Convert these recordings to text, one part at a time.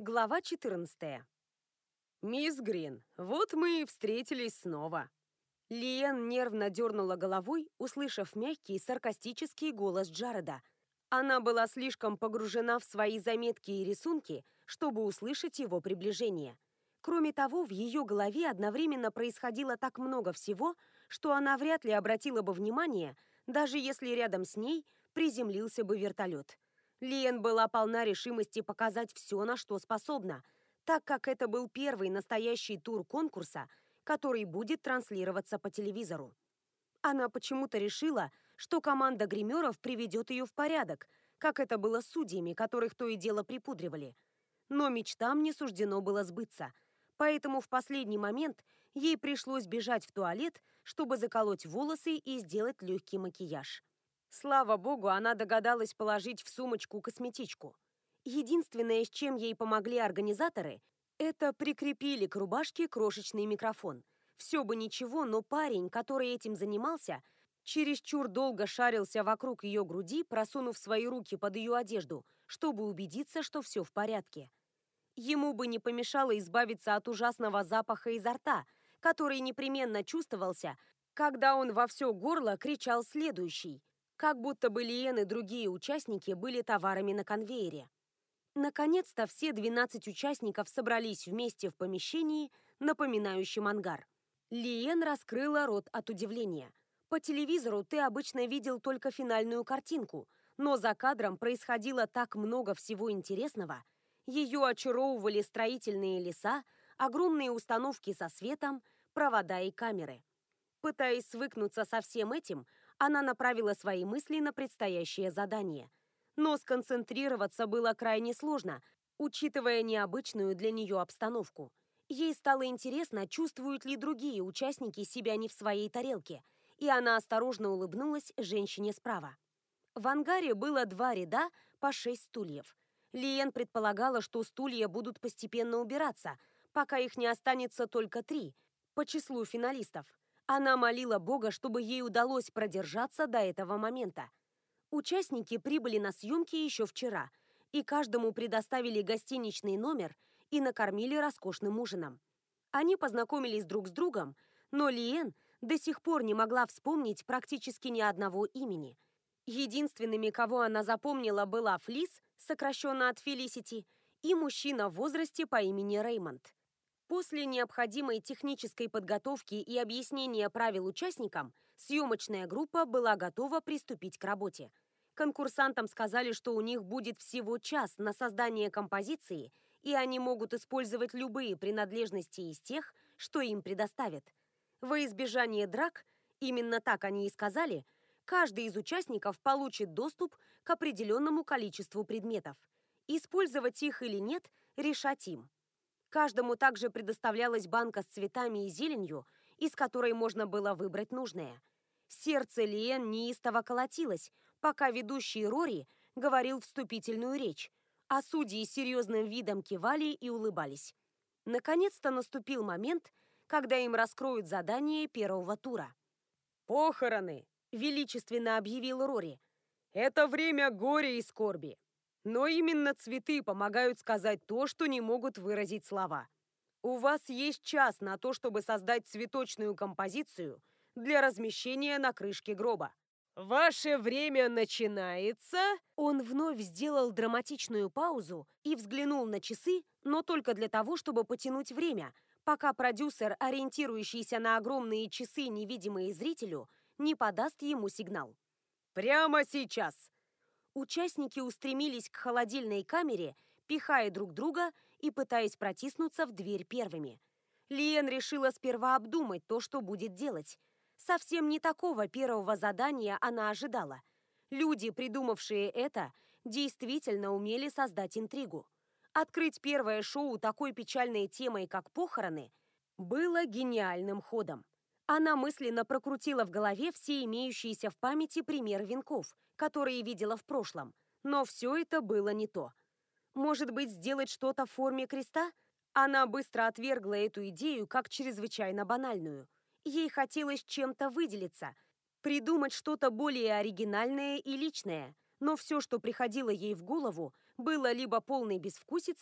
Глава 14. «Мисс Грин, вот мы и встретились снова». Лиэн нервно дернула головой, услышав мягкий, саркастический голос Джареда. Она была слишком погружена в свои заметки и рисунки, чтобы услышать его приближение. Кроме того, в ее голове одновременно происходило так много всего, что она вряд ли обратила бы внимание, даже если рядом с ней приземлился бы вертолет. Лиэн была полна решимости показать все, на что способна, так как это был первый настоящий тур конкурса, который будет транслироваться по телевизору. Она почему-то решила, что команда гримеров приведет ее в порядок, как это было с судьями, которых то и дело припудривали. Но мечтам не суждено было сбыться, поэтому в последний момент ей пришлось бежать в туалет, чтобы заколоть волосы и сделать легкий макияж. Слава богу, она догадалась положить в сумочку косметичку. Единственное, с чем ей помогли организаторы, это прикрепили к рубашке крошечный микрофон. Все бы ничего, но парень, который этим занимался, чересчур долго шарился вокруг ее груди, просунув свои руки под ее одежду, чтобы убедиться, что все в порядке. Ему бы не помешало избавиться от ужасного запаха изо рта, который непременно чувствовался, когда он во все горло кричал следующий, как будто бы Лиэн и другие участники были товарами на конвейере. Наконец-то все 12 участников собрались вместе в помещении, напоминающем ангар. Лиэн раскрыла рот от удивления. По телевизору ты обычно видел только финальную картинку, но за кадром происходило так много всего интересного. Ее очаровывали строительные леса, огромные установки со светом, провода и камеры. Пытаясь свыкнуться со всем этим, она направила свои мысли на предстоящее задание. Но сконцентрироваться было крайне сложно, учитывая необычную для нее обстановку. Ей стало интересно, чувствуют ли другие участники себя не в своей тарелке, и она осторожно улыбнулась женщине справа. В ангаре было 2 ряда по 6 стульев. Лиэн предполагала, что стулья будут постепенно убираться, пока их не останется только 3 по числу финалистов. Она молила Бога, чтобы ей удалось продержаться до этого момента. Участники прибыли на съемки еще вчера, и каждому предоставили гостиничный номер и накормили роскошным ужином. Они познакомились друг с другом, но Лиэн до сих пор не могла вспомнить практически ни одного имени. Единственными, кого она запомнила, была Флис, сокращенно от Фелисити, и мужчина в возрасте по имени Реймонд. После необходимой технической подготовки и объяснения правил участникам, съемочная группа была готова приступить к работе. Конкурсантам сказали, что у них будет всего час на создание композиции, и они могут использовать любые принадлежности из тех, что им предоставят. Во избежание драк, именно так они и сказали, каждый из участников получит доступ к определенному количеству предметов. Использовать их или нет, решать им. Каждому также предоставлялась банка с цветами и зеленью, из которой можно было выбрать нужное. Сердце Лиэн неистово колотилось, пока ведущий Рори говорил вступительную речь, а судьи с серьезным видом кивали и улыбались. Наконец-то наступил момент, когда им раскроют задание первого тура. «Похороны!» – величественно объявил Рори. «Это время горя и скорби. Но именно цветы помогают сказать то, что не могут выразить слова. У вас есть час на то, чтобы создать цветочную композицию для размещения на крышке гроба. Ваше время начинается!» Он вновь сделал драматичную паузу и взглянул на часы, но только для того, чтобы потянуть время, пока продюсер, ориентирующийся на огромные часы, невидимые зрителю, не подаст ему сигнал. «Прямо сейчас!» Участники устремились к холодильной камере, пихая друг друга и пытаясь протиснуться в дверь первыми. Лиэн решила сперва обдумать то, что будет делать. Совсем не такого первого задания она ожидала. Люди, придумавшие это, действительно умели создать интригу. Открыть первое шоу такой печальной темой, как похороны, было гениальным ходом. Она мысленно прокрутила в голове все имеющиеся в памяти примеры венков, которые видела в прошлом, но все это было не то. Может быть, сделать что-то в форме креста? Она быстро отвергла эту идею как чрезвычайно банальную. Ей хотелось чем-то выделиться, придумать что-то более оригинальное и личное, но все, что приходило ей в голову, было либо полной безвкусицей,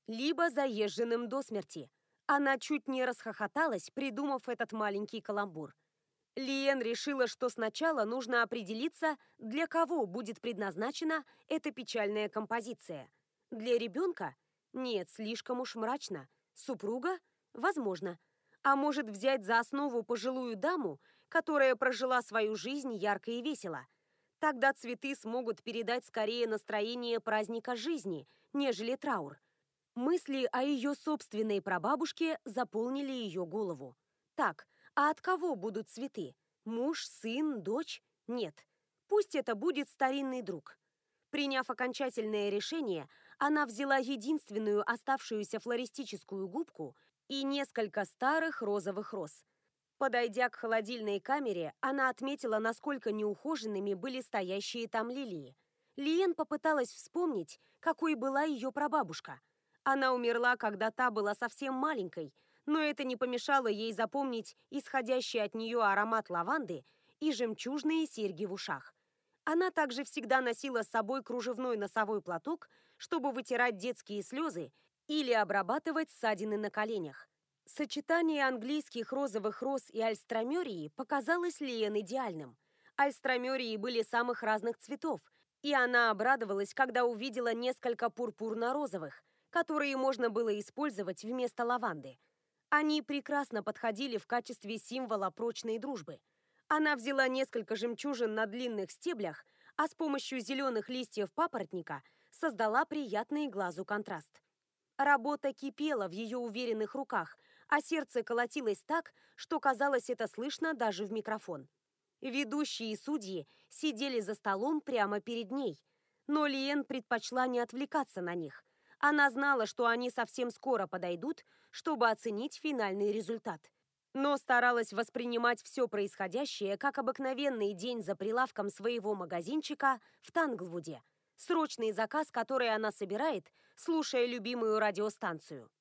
либо заезженным до смерти. Она чуть не расхохоталась, придумав этот маленький каламбур. Лиен решила, что сначала нужно определиться, для кого будет предназначена эта печальная композиция. Для ребенка? Нет, слишком уж мрачно. Супруга? Возможно. А может взять за основу пожилую даму, которая прожила свою жизнь ярко и весело? Тогда цветы смогут передать скорее настроение праздника жизни, нежели траур. Мысли о ее собственной прабабушке заполнили ее голову. Так, а от кого будут цветы? Муж, сын, дочь? Нет. Пусть это будет старинный друг. Приняв окончательное решение, она взяла единственную оставшуюся флористическую губку и несколько старых розовых роз. Подойдя к холодильной камере, она отметила, насколько неухоженными были стоящие там лилии. Лиен попыталась вспомнить, какой была ее прабабушка. Она умерла, когда та была совсем маленькой, но это не помешало ей запомнить исходящий от нее аромат лаванды и жемчужные серьги в ушах. Она также всегда носила с собой кружевной носовой платок, чтобы вытирать детские слезы или обрабатывать ссадины на коленях. Сочетание английских розовых роз и альстромерии показалось Лиен идеальным. Альстромерии были самых разных цветов, и она обрадовалась, когда увидела несколько пурпурно-розовых, которые можно было использовать вместо лаванды. Они прекрасно подходили в качестве символа прочной дружбы. Она взяла несколько жемчужин на длинных стеблях, а с помощью зеленых листьев папоротника создала приятный глазу контраст. Работа кипела в ее уверенных руках, а сердце колотилось так, что казалось, это слышно даже в микрофон. Ведущие судьи сидели за столом прямо перед ней, но Лиен предпочла не отвлекаться на них. Она знала, что они совсем скоро подойдут, чтобы оценить финальный результат. Но старалась воспринимать все происходящее как обыкновенный день за прилавком своего магазинчика в Танглвуде. Срочный заказ, который она собирает, слушая любимую радиостанцию.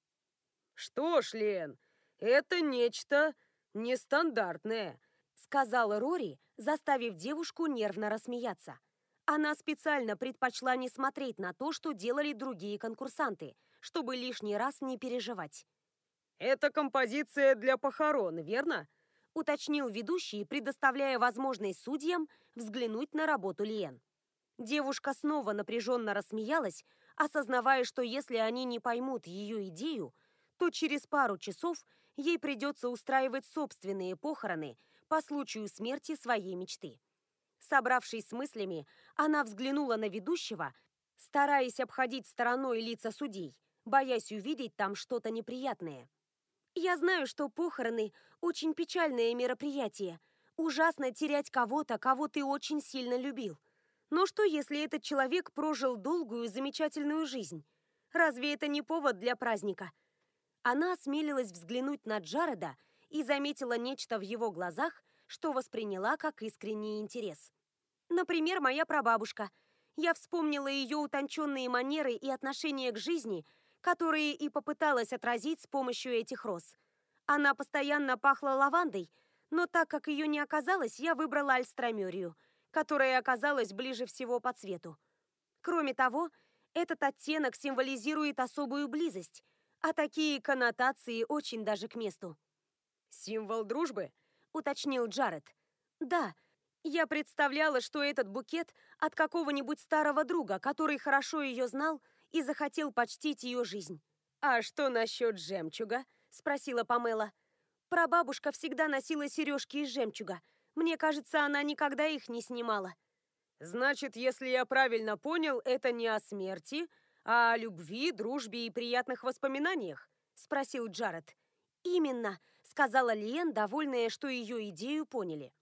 «Что ж, Лен, это нечто нестандартное», сказала Рори, заставив девушку нервно рассмеяться. Она специально предпочла не смотреть на то, что делали другие конкурсанты, чтобы лишний раз не переживать. «Это композиция для похорон, верно?» уточнил ведущий, предоставляя возможность судьям взглянуть на работу Лиен. Девушка снова напряженно рассмеялась, осознавая, что если они не поймут ее идею, то через пару часов ей придется устраивать собственные похороны по случаю смерти своей мечты. Собравшись с мыслями, она взглянула на ведущего, стараясь обходить стороной лица судей, боясь увидеть там что-то неприятное. «Я знаю, что похороны – очень печальное мероприятие. Ужасно терять кого-то, кого ты очень сильно любил. Но что, если этот человек прожил долгую, замечательную жизнь? Разве это не повод для праздника?» Она осмелилась взглянуть на Джареда и заметила нечто в его глазах, что восприняла как искренний интерес. Например, моя прабабушка. Я вспомнила ее утонченные манеры и отношение к жизни, которые и попыталась отразить с помощью этих роз. Она постоянно пахла лавандой, но так как ее не оказалось, я выбрала альстромерию, которая оказалась ближе всего по цвету. Кроме того, этот оттенок символизирует особую близость, а такие коннотации очень даже к месту. «Символ дружбы?» – уточнил Джаред. «Да, я представляла, что этот букет от какого-нибудь старого друга, который хорошо ее знал и захотел почтить ее жизнь». «А что насчет жемчуга?» – спросила Памела. «Прабабушка всегда носила сережки из жемчуга. Мне кажется, она никогда их не снимала». «Значит, если я правильно понял, это не о смерти, а о любви, дружбе и приятных воспоминаниях?» – спросил Джаред. «Именно», – сказала Лиен, довольная, что ее идею поняли.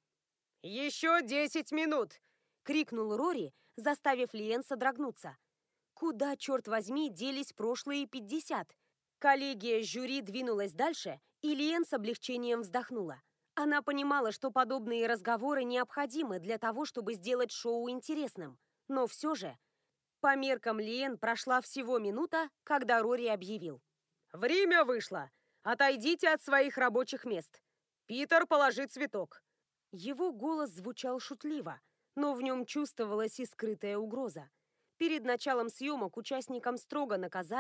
«Еще 10 минут!» – крикнул Рори, заставив Лиен содрогнуться. Куда, черт возьми, делись прошлые 50? Коллегия жюри двинулась дальше, и Лиен с облегчением вздохнула. Она понимала, что подобные разговоры необходимы для того, чтобы сделать шоу интересным. Но все же, по меркам Лиен прошла всего минута, когда Рори объявил. «Время вышло! Отойдите от своих рабочих мест! Питер, положи цветок!» Его голос звучал шутливо, но в нем чувствовалась и скрытая угроза. Перед началом съемок участникам строго наказали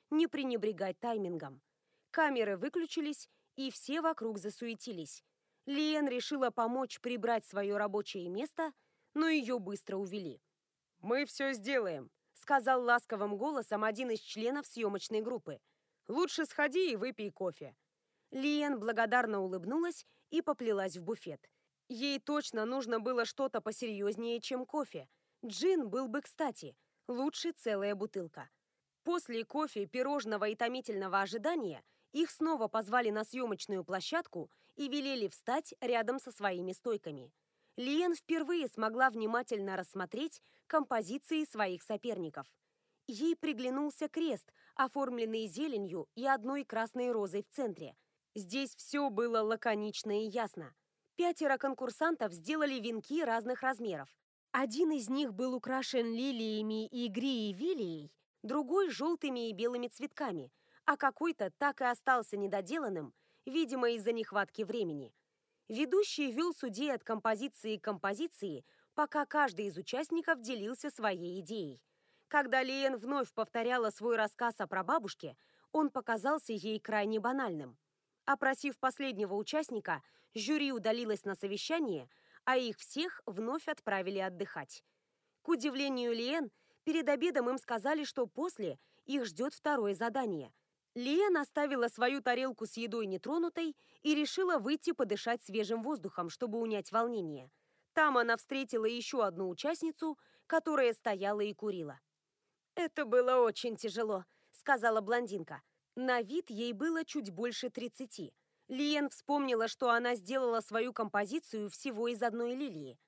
не пренебрегать таймингом. Камеры выключились, и все вокруг засуетились. Лиэн решила помочь прибрать свое рабочее место, но ее быстро увели. «Мы все сделаем», — сказал ласковым голосом один из членов съемочной группы. «Лучше сходи и выпей кофе». Лиэн благодарно улыбнулась и поплелась в буфет. Ей точно нужно было что-то посерьезнее, чем кофе. Джин был бы кстати, лучше целая бутылка. После кофе, пирожного и томительного ожидания их снова позвали на съемочную площадку и велели встать рядом со своими стойками. Лиэн впервые смогла внимательно рассмотреть композиции своих соперников. Ей приглянулся крест, оформленный зеленью и одной красной розой в центре. Здесь все было лаконично и ясно. 5 конкурсантов сделали венки разных размеров. Один из них был украшен лилиями и гриевилией, другой – желтыми и белыми цветками, а какой-то так и остался недоделанным, видимо, из-за нехватки времени. Ведущий вел судей от композиции к композиции, пока каждый из участников делился своей идеей. Когда Лиэн вновь повторяла свой рассказ о прабабушке, он показался ей крайне банальным. Опросив последнего участника, жюри удалилось на совещание, а их всех вновь отправили отдыхать. К удивлению Лиэн, перед обедом им сказали, что после их ждет второе задание. Лиэн оставила свою тарелку с едой нетронутой и решила выйти подышать свежим воздухом, чтобы унять волнение. Там она встретила еще одну участницу, которая стояла и курила. «Это было очень тяжело», — сказала блондинка. На вид ей было чуть больше 30. Лиэн вспомнила, что она сделала свою композицию всего из одной лилии.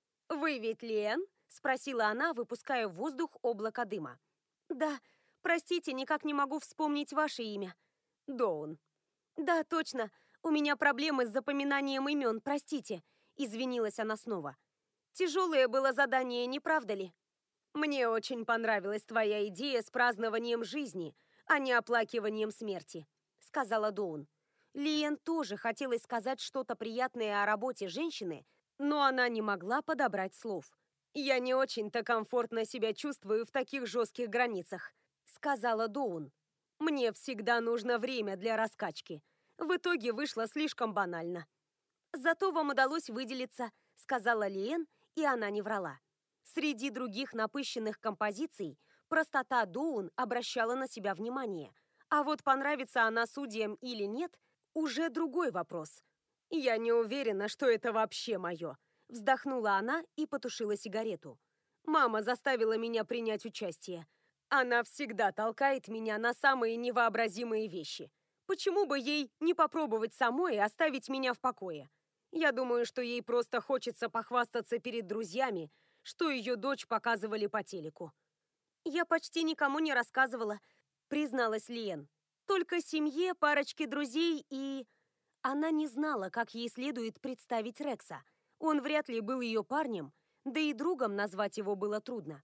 «Вы ведь Лиэн?» — спросила она, выпуская в воздух облако дыма. «Да, простите, никак не могу вспомнить ваше имя». «Доун». «Да, точно. У меня проблемы с запоминанием имен, простите», — извинилась она снова. «Тяжелое было задание, не правда ли?» «Мне очень понравилась твоя идея с празднованием жизни, а не оплакиванием смерти», — сказала Доун. Лиэн тоже хотелось сказать что-то приятное о работе женщины, но она не могла подобрать слов. «Я не очень-то комфортно себя чувствую в таких жестких границах», — сказала Доун. «Мне всегда нужно время для раскачки. В итоге вышло слишком банально». «Зато вам удалось выделиться», — сказала Лиэн, и она не врала. Среди других напыщенных композиций простота Доун обращала на себя внимание. А вот понравится она судьям или нет – уже другой вопрос. «Я не уверена, что это вообще мое», – вздохнула она и потушила сигарету. «Мама заставила меня принять участие. Она всегда толкает меня на самые невообразимые вещи. Почему бы ей не попробовать самой и оставить меня в покое? Я думаю, что ей просто хочется похвастаться перед друзьями, что ее дочь показывали по телеку». «Я почти никому не рассказывала», — призналась Лиэн. «Только семье, парочке друзей и...» Она не знала, как ей следует представить Рекса. Он вряд ли был ее парнем, да и другом назвать его было трудно.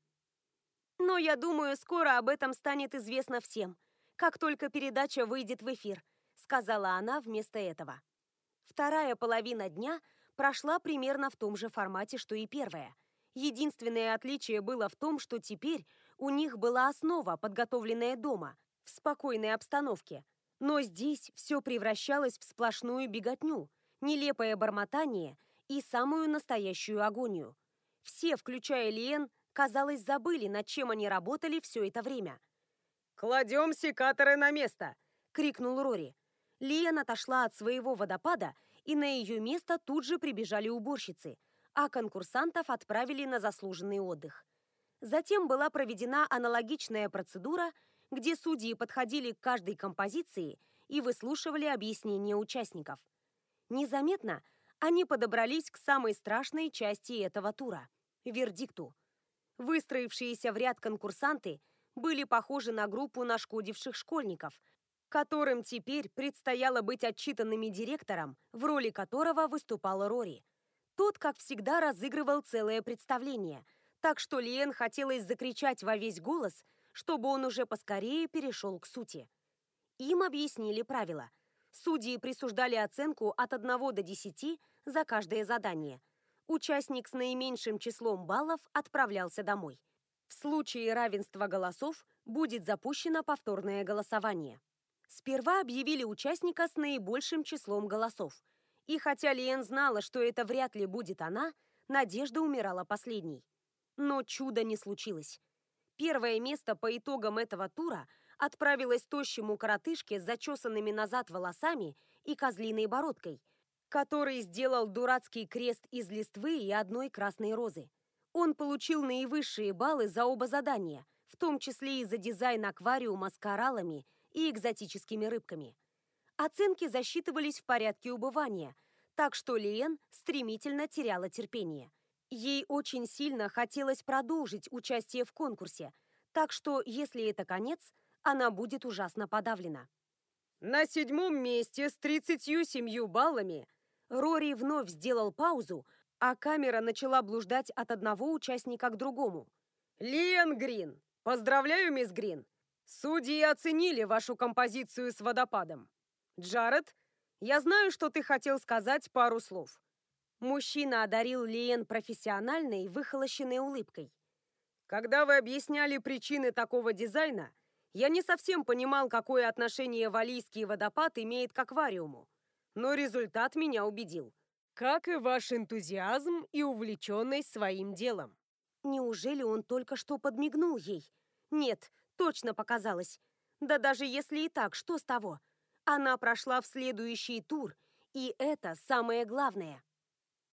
«Но я думаю, скоро об этом станет известно всем, как только передача выйдет в эфир», — сказала она вместо этого. Вторая половина дня прошла примерно в том же формате, что и первая. Единственное отличие было в том, что теперь у них была основа, подготовленная дома, в спокойной обстановке. Но здесь все превращалось в сплошную беготню, нелепое бормотание и самую настоящую агонию. Все, включая Лиэн, казалось, забыли, над чем они работали все это время. «Кладем секаторы на место!» — крикнул Рори. Лиэн отошла от своего водопада, и на ее место тут же прибежали уборщицы, а конкурсантов отправили на заслуженный отдых. Затем была проведена аналогичная процедура, где судьи подходили к каждой композиции и выслушивали объяснения участников. Незаметно они подобрались к самой страшной части этого тура – вердикту. Выстроившиеся в ряд конкурсанты были похожи на группу нашкодивших школьников, которым теперь предстояло быть отчитанными директором, в роли которого выступала Рори. Тот, как всегда, разыгрывал целое представление, так что Лиэн хотелось закричать во весь голос, чтобы он уже поскорее перешел к сути. Им объяснили правила. Судьи присуждали оценку от 1 до 10 за каждое задание. Участник с наименьшим числом баллов отправлялся домой. В случае равенства голосов будет запущено повторное голосование. Сперва объявили участника с наибольшим числом голосов. И хотя Лиэн знала, что это вряд ли будет она, надежда умирала последней. Но чуда не случилось. Первое место по итогам этого тура отправилось тощему коротышке с зачесанными назад волосами и козлиной бородкой, который сделал дурацкий крест из листвы и одной красной розы. Он получил наивысшие баллы за оба задания, в том числе и за дизайн аквариума с кораллами и экзотическими рыбками. Оценки засчитывались в порядке убывания, так что Лиэн стремительно теряла терпение. Ей очень сильно хотелось продолжить участие в конкурсе, так что, если это конец, она будет ужасно подавлена. На 7-м месте с 37 баллами Рори вновь сделал паузу, а камера начала блуждать от одного участника к другому. Лиэн Грин. Поздравляю, мисс Грин. Судьи оценили вашу композицию с водопадом. Джаред, я знаю, что ты хотел сказать пару слов. Мужчина одарил Лиэн профессиональной, выхолощенной улыбкой. Когда вы объясняли причины такого дизайна, я не совсем понимал, какое отношение Валийский водопад имеет к аквариуму. Но результат меня убедил. Как и ваш энтузиазм и увлеченность своим делом. Неужели он только что подмигнул ей? Нет, точно показалось. Да даже если и так, что с того? Она прошла в следующий тур, и это самое главное.